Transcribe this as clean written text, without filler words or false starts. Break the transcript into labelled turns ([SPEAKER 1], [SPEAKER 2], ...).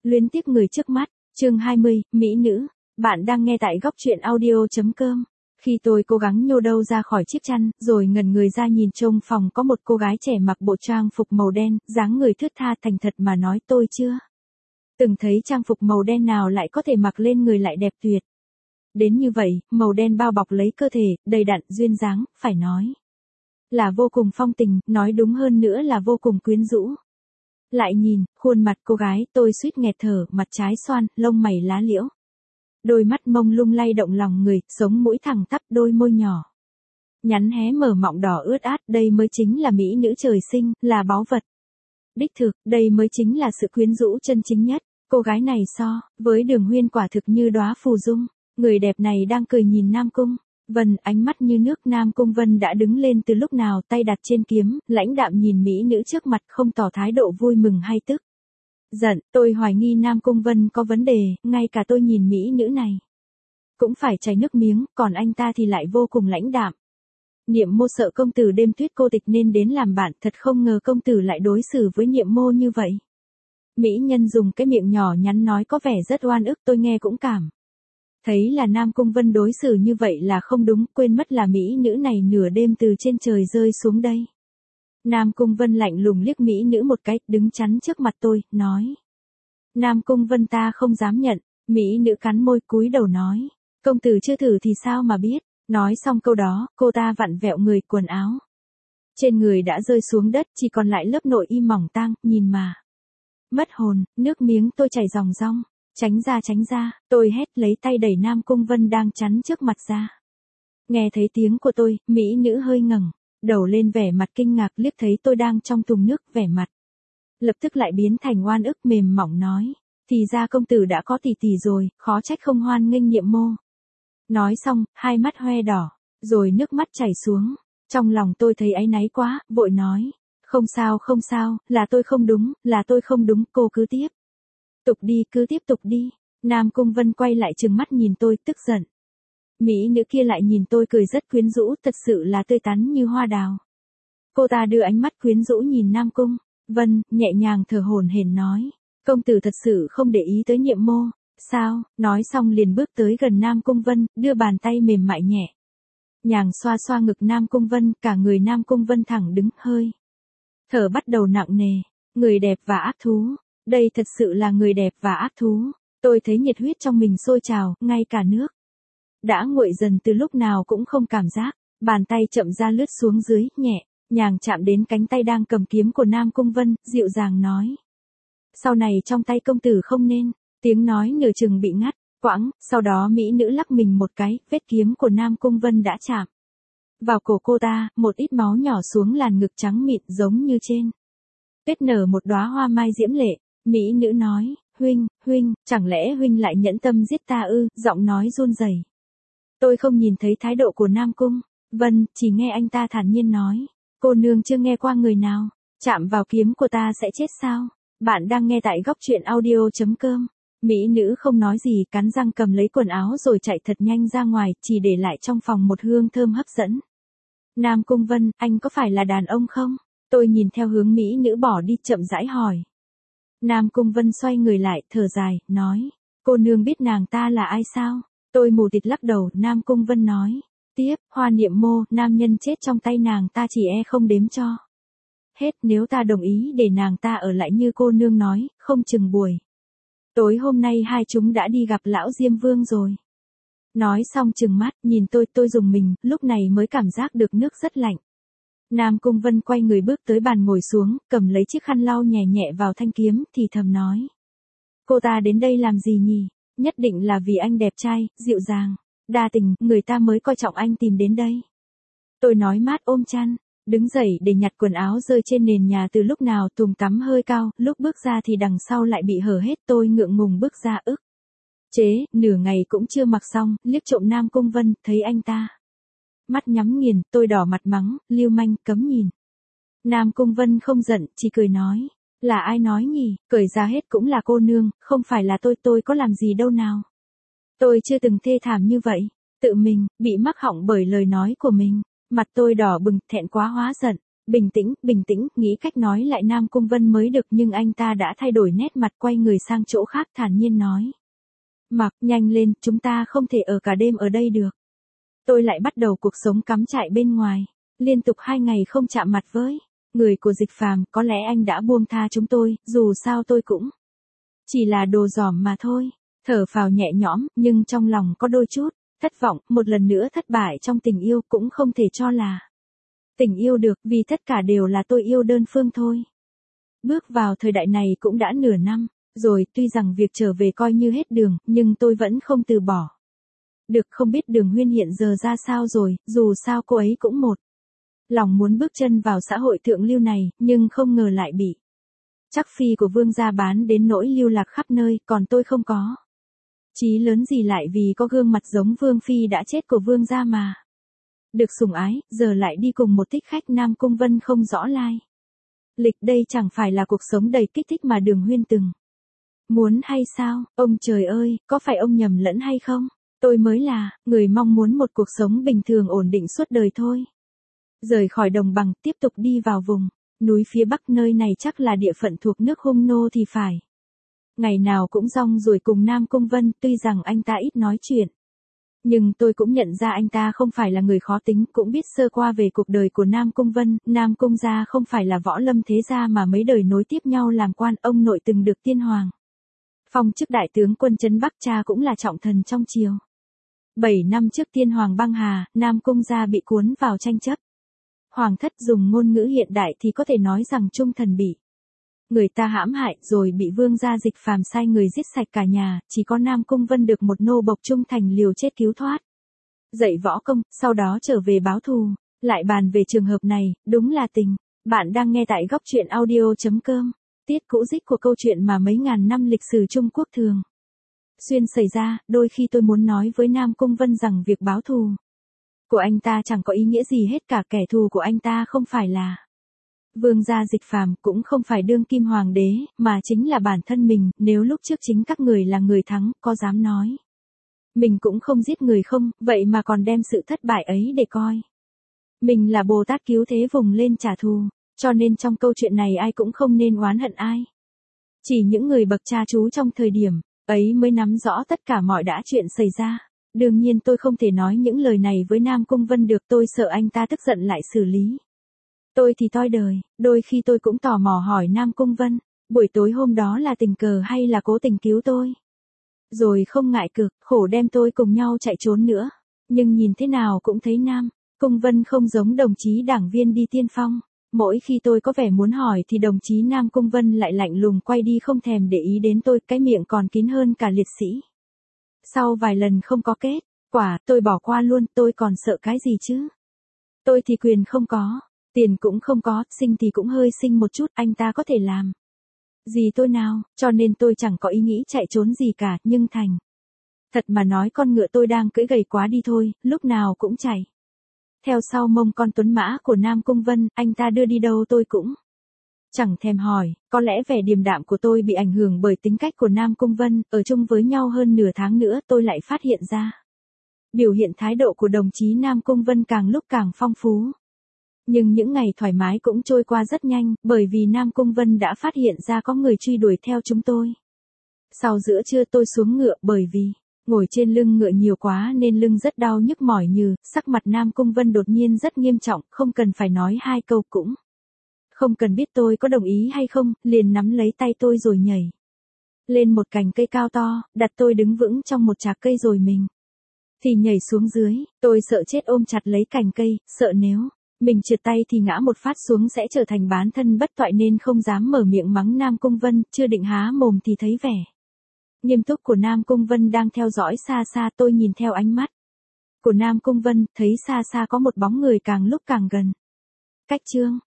[SPEAKER 1] Luyến tiếc người trước mắt, chương 20, Mỹ nữ. Bạn đang nghe tại góc truyện audio.com. Khi tôi cố gắng nhô đầu ra khỏi chiếc chăn, rồi ngẩn người ra nhìn trong phòng có một cô gái trẻ mặc bộ trang phục màu đen, dáng người thướt tha, thành thật mà nói tôi chưa từng thấy trang phục màu đen nào lại có thể mặc lên người lại đẹp tuyệt đến như vậy, màu đen bao bọc lấy cơ thể, đầy đặn, duyên dáng, phải nói là vô cùng phong tình, nói đúng hơn nữa là vô cùng quyến rũ. Lại nhìn, khuôn mặt cô gái, tôi suýt nghẹt thở, mặt trái xoan, lông mày lá liễu. Đôi mắt mông lung lay động lòng người, sống mũi thẳng tắp, đôi môi nhỏ nhắn hé mở mọng đỏ ướt át, đây mới chính là mỹ nữ trời sinh, là báu vật. Đích thực, đây mới chính là sự quyến rũ chân chính nhất. Cô gái này so với Đường Huyên quả thực như đóa phù dung. Người đẹp này đang cười nhìn Nam Cung Vân, ánh mắt như nước. Nam Cung Vân đã đứng lên từ lúc nào, tay đặt trên kiếm, lãnh đạm nhìn mỹ nữ trước mặt, không tỏ thái độ vui mừng hay tức giận. Tôi hoài nghi Nam Cung Vân có vấn đề, ngay cả tôi nhìn mỹ nữ này cũng phải chảy nước miếng, còn anh ta thì lại vô cùng lãnh đạm. Niệm Mô sợ công tử đêm tuyết cô tịch nên đến làm bạn, thật không ngờ công tử lại đối xử với Niệm Mô như vậy. Mỹ nhân dùng cái miệng nhỏ nhắn nói có vẻ rất oan ức, tôi nghe cũng cảm thấy là Nam Cung Vân đối xử như vậy là không đúng, quên mất là mỹ nữ này nửa đêm từ trên trời rơi xuống đây. Nam Cung Vân lạnh lùng liếc mỹ nữ một cái, đứng chắn trước mặt tôi, nói. Nam Cung Vân ta không dám nhận, mỹ nữ cắn môi cúi đầu nói. Công tử chưa thử thì sao mà biết. Nói xong câu đó, cô ta vặn vẹo người, quần áo trên người đã rơi xuống đất, chỉ còn lại lớp nội y mỏng tang, nhìn mà mất hồn, nước miếng tôi chảy ròng ròng. Tránh ra, tôi hét lấy tay đẩy Nam Cung Vân đang chắn trước mặt ra. Nghe thấy tiếng của tôi, mỹ nữ hơi ngẩng đầu lên, vẻ mặt kinh ngạc, liếc thấy tôi đang trong thùng nước, vẻ mặt lập tức lại biến thành oan ức, mềm mỏng nói. Thì ra công tử đã có tỷ tỷ rồi, khó trách không hoan nghênh Niệm Mô. Nói xong, hai mắt hoe đỏ, rồi nước mắt chảy xuống. Trong lòng tôi thấy áy náy quá, vội nói. Không sao, là tôi không đúng, cô cứ tiếp tục đi. Nam Cung Vân quay lại trừng mắt nhìn tôi, tức giận. Mỹ nữ kia lại nhìn tôi cười rất quyến rũ, thật sự là tươi tắn như hoa đào. Cô ta đưa ánh mắt quyến rũ nhìn Nam Cung Vân, nhẹ nhàng thở hổn hển nói. Công tử thật sự không để ý tới Niệm Mô, sao? Nói xong liền bước tới gần Nam Cung Vân, đưa bàn tay mềm mại nhẹ nhàng xoa xoa ngực Nam Cung Vân, cả người Nam Cung Vân thẳng đứng, hơi thở bắt đầu nặng nề. Người đẹp và ác thú. Đây thật sự là người đẹp và ác thú. Tôi thấy nhiệt huyết trong mình sôi trào, ngay cả nước đã nguội dần từ lúc nào cũng không cảm giác. Bàn tay chậm ra lướt xuống dưới, nhẹ nhàng chạm đến cánh tay đang cầm kiếm của Nam Cung Vân, dịu dàng nói. Sau này trong tay công tử không nên. Tiếng nói nửa chừng bị ngắt quãng, sau đó mỹ nữ lắc mình một cái, vết kiếm của Nam Cung Vân đã chạm vào cổ cô ta, một ít máu nhỏ xuống làn ngực trắng mịn, giống như trên kết nở một đóa hoa mai diễm lệ. Mỹ nữ nói, huynh, chẳng lẽ huynh lại nhẫn tâm giết ta ư? Giọng nói run rẩy. Tôi không nhìn thấy thái độ của Nam Cung Vân, chỉ nghe anh ta thản nhiên nói. Cô nương chưa nghe qua người nào chạm vào kiếm của ta sẽ chết sao? Bạn đang nghe tại góc truyện audio.com. Mỹ nữ không nói gì, cắn răng cầm lấy quần áo rồi chạy thật nhanh ra ngoài, chỉ để lại trong phòng một hương thơm hấp dẫn. Nam Cung Vân, anh có phải là đàn ông không? Tôi nhìn theo hướng mỹ nữ bỏ đi, chậm rãi hỏi. Nam Cung Vân xoay người lại, thở dài, nói. Cô nương biết nàng ta là ai sao? Tôi mù tịt lắc đầu. Nam Cung Vân nói. Tiếp, Hoa Niệm Mô, nam nhân chết trong tay nàng ta chỉ không đếm cho hết, nếu ta đồng ý để nàng ta ở lại như cô nương nói, không chừng buổi tối hôm nay hai chúng đã đi gặp lão Diêm Vương rồi. Nói xong trừng mắt, nhìn tôi rùng mình, lúc này mới cảm giác được nước rất lạnh. Nam Cung Vân quay người bước tới bàn ngồi xuống, cầm lấy chiếc khăn lau nhẹ nhẹ vào thanh kiếm, thì thầm nói. Cô ta đến đây làm gì nhỉ? Nhất định là vì anh đẹp trai, dịu dàng, đa tình, người ta mới coi trọng anh tìm đến đây. Tôi nói mát ôm chăn, đứng dậy để nhặt quần áo rơi trên nền nhà từ lúc nào, thùng tắm hơi cao, lúc bước ra thì đằng sau lại bị hở hết, tôi ngượng ngùng bước ra ức chế, nửa ngày cũng chưa mặc xong, liếc trộm Nam Cung Vân, thấy anh ta mắt nhắm nghiền, tôi đỏ mặt mắng, lưu manh, cấm nhìn. Nam Cung Vân không giận, chỉ cười nói. Là ai nói nhỉ, cởi ra hết cũng là cô nương, không phải là tôi có làm gì đâu nào. Tôi chưa từng thê thảm như vậy, tự mình bị mắc họng bởi lời nói của mình. Mặt tôi đỏ bừng, thẹn quá hóa giận. bình tĩnh, nghĩ cách nói lại Nam Cung Vân mới được nhưng anh ta đã thay đổi nét mặt quay người sang chỗ khác thản nhiên nói. Mặc, nhanh lên, chúng ta không thể ở cả đêm ở đây được. Tôi lại bắt đầu cuộc sống cắm trại bên ngoài, liên tục 2 ngày không chạm mặt với người của Dịch Phàm, có lẽ anh đã buông tha chúng tôi, dù sao tôi cũng chỉ là đồ giỏm mà thôi. Thở phào nhẹ nhõm, nhưng trong lòng có đôi chút thất vọng, một lần nữa thất bại trong tình yêu, cũng không thể cho là tình yêu được, vì tất cả đều là tôi yêu đơn phương thôi. Bước vào thời đại này cũng đã nửa năm rồi, tuy rằng việc trở về coi như hết đường, nhưng tôi vẫn không từ bỏ. Được, không biết Đường Huyên hiện giờ ra sao rồi, dù sao cô ấy cũng một lòng muốn bước chân vào xã hội thượng lưu này, nhưng không ngờ lại bị chắc phi của Vương gia bán đến nỗi lưu lạc khắp nơi, còn tôi không có chí lớn gì lại vì có gương mặt giống Vương phi đã chết của Vương gia mà được sủng ái, giờ lại đi cùng một thích khách Nam Cung Vân không rõ lai lịch, đây chẳng phải là cuộc sống đầy kích thích mà Đường Huyên từng muốn hay sao? Ông trời ơi, có phải ông nhầm lẫn hay không? Tôi mới là người mong muốn một cuộc sống bình thường ổn định suốt đời thôi. Rời khỏi đồng bằng, tiếp tục đi vào vùng núi phía bắc, nơi này chắc là địa phận thuộc nước Hung Nô thì phải. Ngày nào cũng rong ruổi cùng Nam Cung Vân, tuy rằng anh ta ít nói chuyện, nhưng tôi cũng nhận ra anh ta không phải là người khó tính, cũng biết sơ qua về cuộc đời của Nam Cung Vân. Nam Cung gia không phải là võ lâm thế gia mà mấy đời nối tiếp nhau làm quan, ông nội từng được tiên hoàng phong chức đại tướng quân trấn Bắc, cha cũng là trọng thần trong triều. 7 năm trước tiên hoàng băng hà, Nam Cung gia bị cuốn vào tranh chấp. Hoàng thất dùng ngôn ngữ hiện đại thì có thể nói rằng trung thần bị người ta hãm hại, rồi bị Vương gia Dịch Phàm sai người giết sạch cả nhà, chỉ có Nam Cung Vân được một nô bộc trung thành liều chết cứu thoát. Dạy võ công, sau đó trở về báo thù. Lại bàn về trường hợp này, đúng là tình. Bạn đang nghe tại góc truyện audio.com. Tiết cũ dích của câu chuyện mà mấy ngàn năm lịch sử Trung Quốc thường xuyên xảy ra. Đôi khi tôi muốn nói với Nam Cung Vân rằng việc báo thù của anh ta chẳng có ý nghĩa gì hết cả, kẻ thù của anh ta không phải là Vương gia Dịch Phàm, cũng không phải đương kim hoàng đế, mà chính là bản thân mình. Nếu lúc trước chính các người là người thắng, có dám nói mình cũng không giết người không, vậy mà còn đem sự thất bại ấy để coi mình là Bồ Tát cứu thế vùng lên trả thù. Cho nên trong câu chuyện này ai cũng không nên oán hận ai. Chỉ những người bậc cha chú trong thời điểm ấy mới nắm rõ tất cả mọi đã chuyện xảy ra. Đương nhiên tôi không thể nói những lời này với Nam Cung Vân được, tôi sợ anh ta tức giận lại xử lý tôi thì toi đời. Đôi khi tôi cũng tò mò hỏi Nam Cung Vân, buổi tối hôm đó là tình cờ hay là cố tình cứu tôi, rồi không ngại cực khổ đem tôi cùng nhau chạy trốn nữa. Nhưng nhìn thế nào cũng thấy Nam Cung Vân không giống đồng chí đảng viên đi tiên phong. Mỗi khi tôi có vẻ muốn hỏi thì đồng chí Nam Cung Vân lại lạnh lùng quay đi, không thèm để ý đến tôi, cái miệng còn kín hơn cả liệt sĩ. Sau vài lần không có kết quả, tôi bỏ qua luôn, tôi còn sợ cái gì chứ? Tôi thì quyền không có, tiền cũng không có, sinh thì cũng hơi sinh một chút, anh ta có thể làm gì tôi nào, cho nên tôi chẳng có ý nghĩ chạy trốn gì cả, nhưng thành thật mà nói, con ngựa tôi đang cưỡi gầy quá đi thôi, lúc nào cũng chạy theo sau mông con tuấn mã của Nam Cung Vân, anh ta đưa đi đâu tôi cũng chẳng thèm hỏi. Có lẽ vẻ điềm đạm của tôi bị ảnh hưởng bởi tính cách của Nam Cung Vân. Ở chung với nhau hơn nửa tháng nữa, tôi lại phát hiện ra biểu hiện thái độ của đồng chí Nam Cung Vân càng lúc càng phong phú. Nhưng những ngày thoải mái cũng trôi qua rất nhanh, bởi vì Nam Cung Vân đã phát hiện ra có người truy đuổi theo chúng tôi. Sau giữa trưa tôi xuống ngựa, bởi vì ngồi trên lưng ngựa nhiều quá nên lưng rất đau nhức mỏi nhừ. Sắc mặt Nam Cung Vân đột nhiên rất nghiêm trọng, không cần phải nói hai câu, cũng không cần biết tôi có đồng ý hay không, liền nắm lấy tay tôi rồi nhảy lên một cành cây cao to, đặt tôi đứng vững trong một chạc cây rồi mình thì nhảy xuống dưới. Tôi sợ chết ôm chặt lấy cành cây, sợ nếu mình trượt tay thì ngã một phát xuống sẽ trở thành bán thân bất toại, nên không dám mở miệng mắng Nam Cung Vân. Chưa định há mồm thì thấy vẻ nghiêm túc của Nam Cung Vân đang theo dõi xa xa. Tôi nhìn theo ánh mắt của Nam Cung Vân, thấy xa xa có một bóng người càng lúc càng gần. Cách Trương